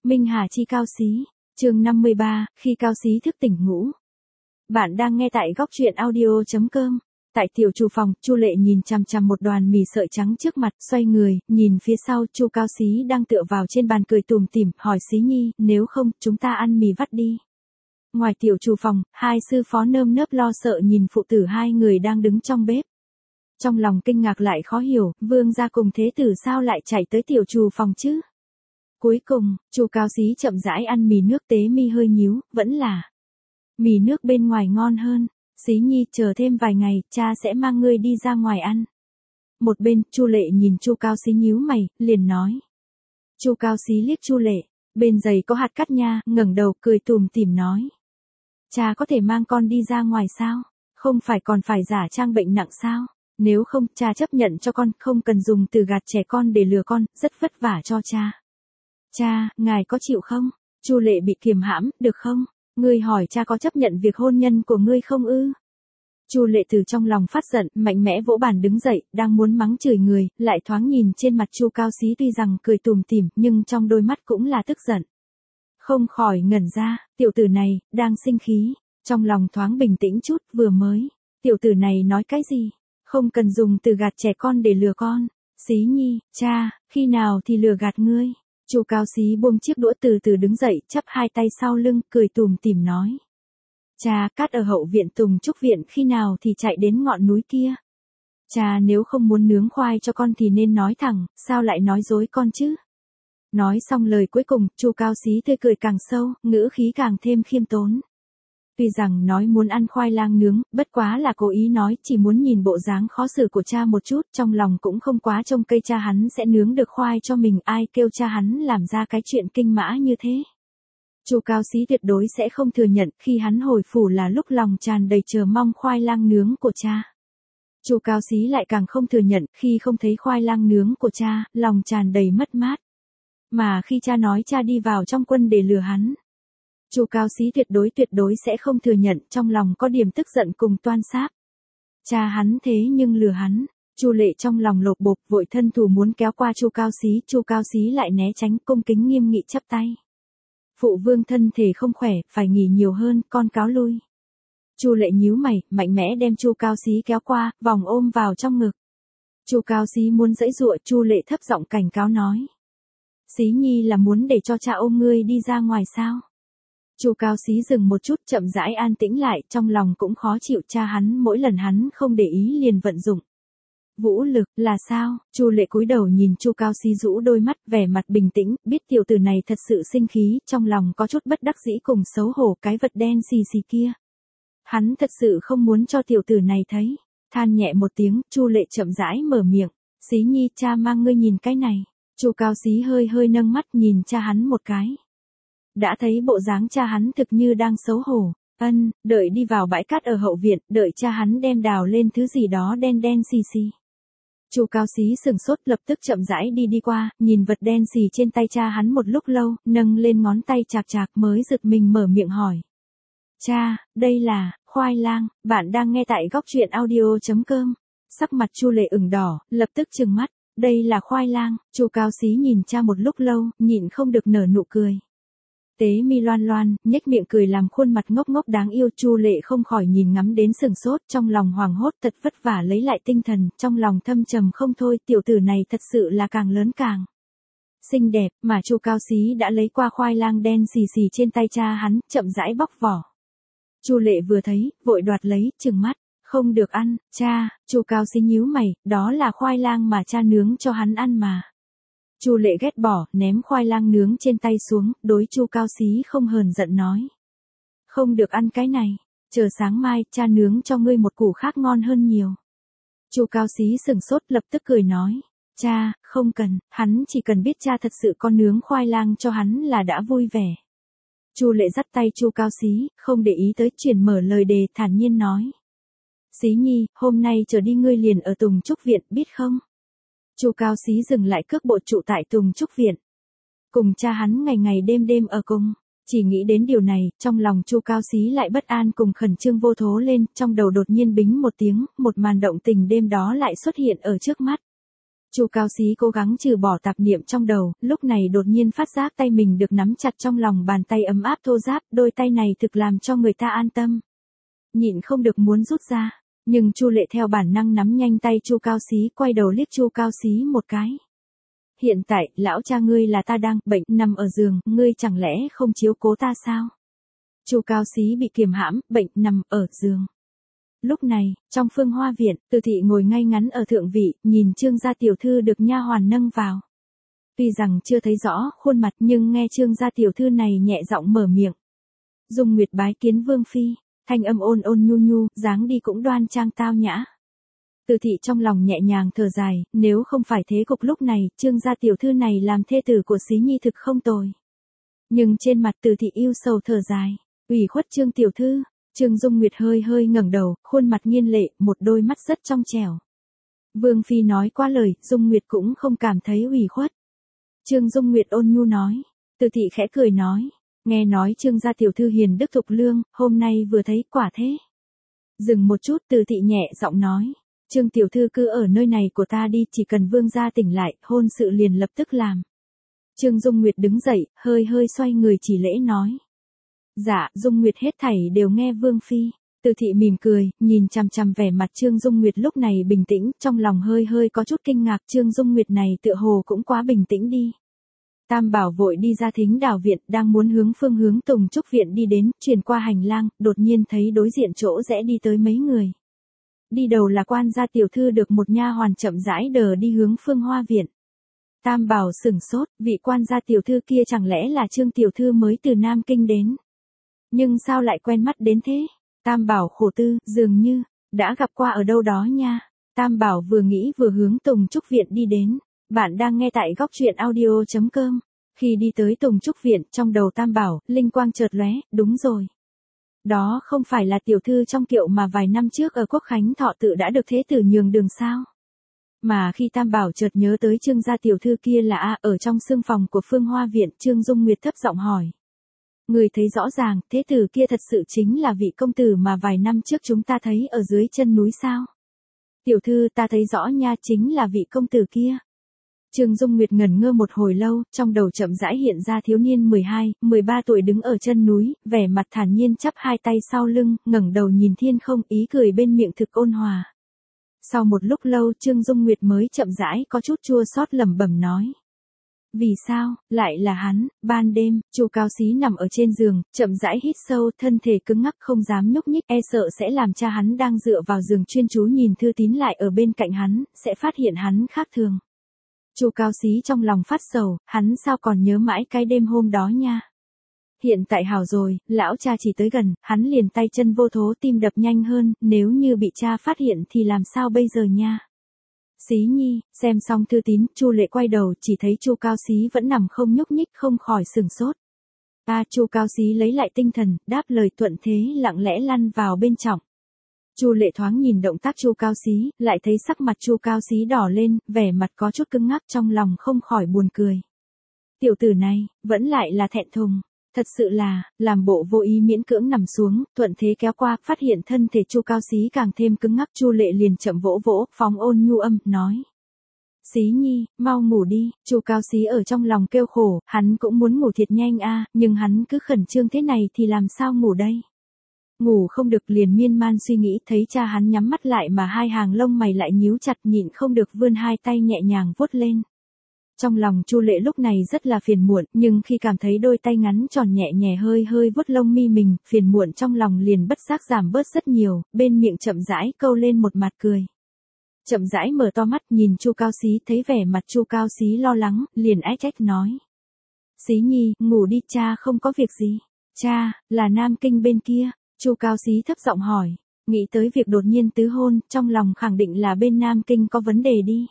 Minh Hà chi Cao Xí, chương 53, khi Cao Xí thức tỉnh ngủ. Bạn đang nghe tại góc truyện audio.com. Tại tiểu chủ phòng, Chu Lệ nhìn chằm chằm một đoàn mì sợi trắng trước mặt, xoay người, nhìn phía sau, Chu Cao Xí đang tựa vào trên bàn cười tủm tỉm, hỏi Xí Nhi, nếu không, chúng ta ăn mì vắt đi. Ngoài tiểu chủ phòng, hai sư phó nơm nớp lo sợ nhìn phụ tử hai người đang đứng trong bếp. Trong lòng kinh ngạc lại khó hiểu, vương gia cùng thế tử sao lại chạy tới tiểu chủ phòng chứ? Cuối cùng, Chu Cao Xí chậm rãi ăn mì nước, tế mi hơi nhíu, vẫn là mì nước bên ngoài ngon hơn. Xí Nhi, chờ thêm vài ngày, cha sẽ mang ngươi đi ra ngoài ăn. Một bên, Chu Lệ nhìn Chu Cao Xí nhíu mày, liền nói. Chu Cao Xí liếc Chu Lệ, bên giày có hạt cát nha, ngẩng đầu cười tủm tỉm nói. Cha có thể mang con đi ra ngoài sao? Không phải còn phải giả trang bệnh nặng sao? Nếu không, cha chấp nhận cho con, không cần dùng từ gạt trẻ con để lừa con, rất vất vả cho cha. Cha, ngài có chịu không? Chu Lệ bị kiềm hãm, được không? Ngươi hỏi cha có chấp nhận việc hôn nhân của ngươi không ư? Chu Lệ từ trong lòng phát giận, mạnh mẽ vỗ bàn đứng dậy, đang muốn mắng chửi người, lại thoáng nhìn trên mặt Chu Cao Xí tuy rằng cười tủm tỉm, nhưng trong đôi mắt cũng là tức giận. Không khỏi ngẩn ra, tiểu tử này, đang sinh khí, trong lòng thoáng bình tĩnh chút, vừa mới. Tiểu tử này nói cái gì? Không cần dùng từ gạt trẻ con để lừa con. Xí Nhi, cha, khi nào thì lừa gạt ngươi? Chu Cao Xí buông chiếc đũa từ từ đứng dậy, chắp hai tay sau lưng, cười tủm tỉm nói. Cha, cát ở hậu viện Tùng Trúc Viện khi nào thì chạy đến ngọn núi kia. Cha nếu không muốn nướng khoai cho con thì nên nói thẳng, sao lại nói dối con chứ? Nói xong lời cuối cùng, Chu Cao Xí tươi cười càng sâu, ngữ khí càng thêm khiêm tốn. Tuy rằng nói muốn ăn khoai lang nướng, bất quá là cố ý nói, chỉ muốn nhìn bộ dáng khó xử của cha một chút, trong lòng cũng không quá trông cây cha hắn sẽ nướng được khoai cho mình, ai kêu cha hắn làm ra cái chuyện kinh mã như thế. Chu Cao Xí tuyệt đối sẽ không thừa nhận, khi hắn hồi phủ là lúc lòng tràn đầy chờ mong khoai lang nướng của cha. Chu Cao Xí lại càng không thừa nhận, khi không thấy khoai lang nướng của cha, lòng tràn đầy mất mát. Mà khi cha nói cha đi vào trong quân để lừa hắn, Chu Cao Xí tuyệt đối sẽ không thừa nhận, trong lòng có điểm tức giận cùng toan sáp. Cha hắn thế nhưng lừa hắn. Chu Lệ trong lòng lột bột, vội thân thủ muốn kéo qua Chu Cao Xí lại né tránh, cung kính nghiêm nghị chắp tay. Phụ vương thân thể không khỏe, phải nghỉ nhiều hơn, con cáo lui. Chu Lệ nhíu mày, mạnh mẽ đem Chu Cao Xí kéo qua, vòng ôm vào trong ngực. Chu Cao Xí muốn giãy giụa, Chu Lệ thấp giọng cảnh cáo nói. Xí Nhi là muốn để cho cha ôm ngươi đi ra ngoài sao? Chu Cao Xí dừng một chút, chậm rãi an tĩnh lại, trong lòng cũng khó chịu, cha hắn mỗi lần hắn không để ý liền vận dụng vũ lực, là sao? Chu Lệ cúi đầu nhìn Chu Cao Xí rũ đôi mắt, vẻ mặt bình tĩnh, biết tiểu tử này thật sự sinh khí, trong lòng có chút bất đắc dĩ cùng xấu hổ, cái vật đen xì xì kia. Hắn thật sự không muốn cho tiểu tử này thấy. Than nhẹ một tiếng, Chu Lệ chậm rãi mở miệng. Xí Nhi, cha mang ngươi nhìn cái này. Chu Cao Xí hơi nâng mắt nhìn cha hắn một cái. Đã thấy bộ dáng cha hắn thực như đang xấu hổ. Đợi đi vào bãi cát ở hậu viện, đợi cha hắn đem đào lên thứ gì đó đen đen xì xì. Chu Cao Xí sừng sốt, lập tức chậm rãi đi qua, nhìn vật đen xì trên tay cha hắn một lúc lâu, nâng lên ngón tay chạc mới giật mình mở miệng hỏi. Cha, đây là khoai lang. Bạn đang nghe tại góc truyện audio.com. Sắc mặt Chu Lệ ửng đỏ, lập tức trừng mắt. Đây là khoai lang. Chu Cao Xí nhìn cha một lúc lâu, nhịn không được nở nụ cười. Tế mi loan, nhếch miệng cười làm khuôn mặt ngốc ngốc đáng yêu. Chu Lệ không khỏi nhìn ngắm đến sừng sốt, trong lòng hoảng hốt, thật vất vả lấy lại tinh thần, trong lòng thâm trầm không thôi, tiểu tử này thật sự là càng lớn càng xinh đẹp, mà Chu Cao Xí đã lấy qua khoai lang đen xì xì trên tay cha hắn, chậm rãi bóc vỏ. Chu Lệ vừa thấy, vội đoạt lấy, trừng mắt, không được ăn, cha. Chu Cao Xí nhíu mày, đó là khoai lang mà cha nướng cho hắn ăn mà. Chu Lệ ghét bỏ, ném khoai lang nướng trên tay xuống, đối Chu Cao Xí không hờn giận nói. Không được ăn cái này, chờ sáng mai, cha nướng cho ngươi một củ khác ngon hơn nhiều. Chu Cao Xí sừng sốt, lập tức cười nói. Cha, không cần, hắn chỉ cần biết cha thật sự có nướng khoai lang cho hắn là đã vui vẻ. Chu Lệ dắt tay Chu Cao Xí, không để ý tới, chuyển mở lời đề, thản nhiên nói. Xí Nhi, hôm nay trở đi ngươi liền ở Tùng Trúc Viện, biết không? Chu Cao Xí dừng lại cước bộ trụ tại Tùng Trúc Viện. Cùng cha hắn ngày ngày đêm ở cùng. Chỉ nghĩ đến điều này, trong lòng Chu Cao Xí lại bất an cùng khẩn trương vô thố lên, trong đầu đột nhiên bính một tiếng, một màn động tình đêm đó lại xuất hiện ở trước mắt. Chu Cao Xí cố gắng trừ bỏ tạp niệm trong đầu, lúc này đột nhiên phát giác tay mình được nắm chặt trong lòng bàn tay ấm áp thô ráp, đôi tay này thực làm cho người ta an tâm. Nhịn không được muốn rút ra, nhưng Chu Lệ theo bản năng nắm nhanh tay Chu Cao Xí, quay đầu liếc Chu Cao Xí một cái. Hiện tại, lão cha ngươi là ta đang bệnh, nằm ở giường, ngươi chẳng lẽ không chiếu cố ta sao? Chu Cao Xí bị kiềm hãm, bệnh, nằm ở giường. Lúc này, trong Phương Hoa viện, Từ thị ngồi ngay ngắn ở thượng vị, nhìn Trương gia tiểu thư được nha hoàn nâng vào. Tuy rằng chưa thấy rõ khuôn mặt nhưng nghe Trương gia tiểu thư này nhẹ giọng mở miệng. Dung Nguyệt bái kiến vương phi, thanh âm ôn ôn nhu nhu, dáng đi cũng đoan trang tao nhã. Từ thị trong lòng nhẹ nhàng thở dài, nếu không phải thế cục lúc này, Trương gia tiểu thư này làm thê tử của Xí Nhi thực không tồi. Nhưng trên mặt Từ thị yêu sầu thở dài, ủy khuất Trương tiểu thư. Trương Dung Nguyệt hơi hơi ngẩng đầu, khuôn mặt nghiên lệ, một đôi mắt rất trong trẻo. Vương phi nói qua lời, Dung Nguyệt cũng không cảm thấy ủy khuất. Trương Dung Nguyệt ôn nhu nói. Từ thị khẽ cười nói, nghe nói Trương gia tiểu thư hiền đức thục lương, hôm nay vừa thấy quả thế. Dừng một chút, Từ thị nhẹ giọng nói, Trương tiểu thư cứ ở nơi này của ta đi, chỉ cần vương gia tỉnh lại, hôn sự liền lập tức làm. Trương Dung Nguyệt đứng dậy, hơi hơi xoay người chỉ lễ nói. Dạ, Dung Nguyệt hết thảy đều nghe vương phi. Từ thị mỉm cười, nhìn chằm chằm vẻ mặt Trương Dung Nguyệt lúc này bình tĩnh, trong lòng hơi hơi có chút kinh ngạc, Trương Dung Nguyệt này tựa hồ cũng quá bình tĩnh đi. Tam Bảo vội đi ra Thính Đào viện, đang muốn hướng phương hướng Tùng Trúc viện đi đến, chuyển qua hành lang, đột nhiên thấy đối diện chỗ rẽ đi tới mấy người. Đi đầu là quan gia tiểu thư được một nha hoàn chậm rãi đờ đi hướng Phương Hoa viện. Tam Bảo sửng sốt, vị quan gia tiểu thư kia chẳng lẽ là Trương tiểu thư mới từ Nam Kinh đến. Nhưng sao lại quen mắt đến thế? Tam Bảo khổ tư, dường như đã gặp qua ở đâu đó nha. Tam Bảo vừa nghĩ vừa hướng Tùng Trúc viện đi đến. Bạn đang nghe tại góc truyện audio.com. Khi đi tới Tùng Trúc viện, trong đầu Tam Bảo, linh quang chợt lóe, đúng rồi. Đó không phải là tiểu thư trong kiệu mà vài năm trước ở Quốc Khánh Thọ tự đã được thế tử nhường đường sao? Mà khi Tam Bảo chợt nhớ tới Trương gia tiểu thư kia là ở trong sương phòng của Phương Hoa viện, Trương Dung Nguyệt thấp giọng hỏi. Người thấy rõ ràng, thế tử kia thật sự chính là vị công tử mà vài năm trước chúng ta thấy ở dưới chân núi sao? Tiểu thư ta thấy rõ nha, chính là vị công tử kia. Trương Dung Nguyệt ngẩn ngơ một hồi lâu, trong đầu chậm rãi hiện ra thiếu niên 12, 13 tuổi đứng ở chân núi, vẻ mặt thản nhiên chắp hai tay sau lưng, ngẩng đầu nhìn thiên không, ý cười bên miệng thực ôn hòa. Sau một lúc lâu, Trương Dung Nguyệt mới chậm rãi có chút chua xót lẩm bẩm nói. Vì sao, lại là hắn? Ban đêm, Chu Cao Xí nằm ở trên giường, chậm rãi hít sâu, thân thể cứng ngắc không dám nhúc nhích, e sợ sẽ làm cha hắn đang dựa vào giường chuyên chú nhìn thư tín lại ở bên cạnh hắn, sẽ phát hiện hắn khác thường. Chu Cao Xí trong lòng phát sầu, hắn sao còn nhớ mãi cái đêm hôm đó nha. Hiện tại hảo rồi, lão cha chỉ tới gần, hắn liền tay chân vô thố, tim đập nhanh hơn, nếu như bị cha phát hiện thì làm sao bây giờ nha. Xí Nhi, xem xong thư tín, Chu Lệ quay đầu, chỉ thấy Chu Cao Xí vẫn nằm không nhúc nhích, không khỏi sửng sốt. Chu Cao Xí lấy lại tinh thần, đáp lời thuận thế, lặng lẽ lăn vào bên trong. Chu Lệ thoáng nhìn động tác Chu Cao Xí, lại thấy sắc mặt Chu Cao Xí đỏ lên, vẻ mặt có chút cứng ngắc, trong lòng không khỏi buồn cười. Tiểu tử này, vẫn lại là thẹn thùng. Thật sự là, làm bộ vô ý miễn cưỡng nằm xuống, thuận thế kéo qua, phát hiện thân thể Chu Cao Xí càng thêm cứng ngắc, Chu Lệ liền chậm vỗ vỗ, phóng ôn nhu âm, nói. Xí Nhi, mau ngủ đi. Chu Cao Xí ở trong lòng kêu khổ, hắn cũng muốn ngủ thiệt nhanh nhưng hắn cứ khẩn trương thế này thì làm sao ngủ đây. Ngủ không được liền miên man suy nghĩ, thấy cha hắn nhắm mắt lại mà hai hàng lông mày lại nhíu chặt, nhịn không được vươn hai tay nhẹ nhàng vuốt lên. Trong lòng Chu Lệ lúc này rất là phiền muộn, nhưng khi cảm thấy đôi tay ngắn tròn nhẹ nhẹ hơi hơi vuốt lông mi mình, phiền muộn trong lòng liền bất giác giảm bớt rất nhiều, bên miệng chậm rãi câu lên một mặt cười. Chậm rãi mở to mắt nhìn Chu Cao Xí, thấy vẻ mặt Chu Cao Xí lo lắng, liền ách trách nói. Xí Nhi, ngủ đi, cha không có việc gì. Cha, là Nam Kinh bên kia. Chu Cao Xí thấp giọng hỏi, nghĩ tới việc đột nhiên tứ hôn, trong lòng khẳng định là bên Nam Kinh có vấn đề đi.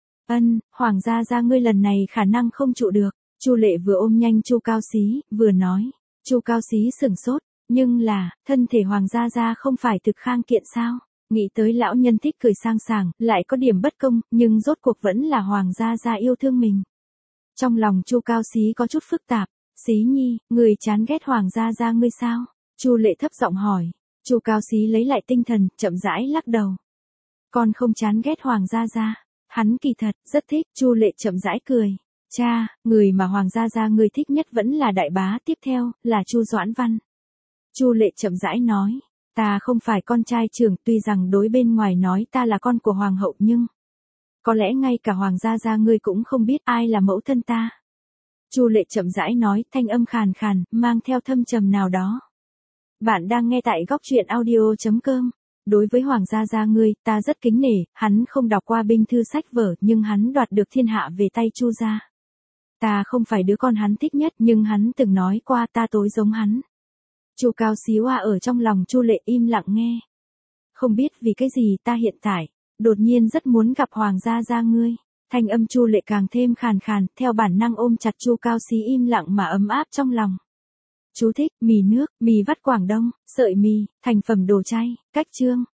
Hoàng gia ngươi lần này khả năng không trụ được. Chu Lệ vừa ôm nhanh Chu Cao Xí, vừa nói. Chu Cao Xí sửng sốt, nhưng là, thân thể Hoàng gia không phải thực khang kiện sao? Nghĩ tới lão nhân thích cười sang sảng, lại có điểm bất công, nhưng rốt cuộc vẫn là Hoàng gia yêu thương mình. Trong lòng Chu Cao Xí có chút phức tạp. Xí Nhi, người chán ghét Hoàng gia ngươi sao? Chu Lệ thấp giọng hỏi. Chu Cao Xí lấy lại tinh thần, chậm rãi lắc đầu. Con không chán ghét Hoàng gia. Hắn kỳ thật, rất thích, Chu Lệ chậm rãi cười. Cha, người mà Hoàng gia gia ngươi thích nhất vẫn là đại bá, tiếp theo, là Chu Doãn Văn. Chu Lệ chậm rãi nói, ta không phải con trai trưởng, tuy rằng đối bên ngoài nói ta là con của Hoàng hậu nhưng, có lẽ ngay cả Hoàng gia gia ngươi cũng không biết ai là mẫu thân ta. Chu Lệ chậm rãi nói, thanh âm khàn khàn, mang theo thâm trầm nào đó. Bạn đang nghe tại góc truyện audio.com. Đối với Hoàng gia gia ngươi, ta rất kính nể, hắn không đọc qua binh thư sách vở, nhưng hắn đoạt được thiên hạ về tay Chu gia. Ta không phải đứa con hắn thích nhất, nhưng hắn từng nói qua ta tối giống hắn. Chu Cao Xíu ở trong lòng Chu Lệ im lặng nghe. Không biết vì cái gì ta hiện tại, đột nhiên rất muốn gặp Hoàng gia gia ngươi. Thanh âm Chu Lệ càng thêm khàn khàn, theo bản năng ôm chặt Chu Cao Xí im lặng mà ấm áp trong lòng. Chú thích, mì nước, mì vắt Quảng Đông, sợi mì, thành phẩm đồ chay, cách chương.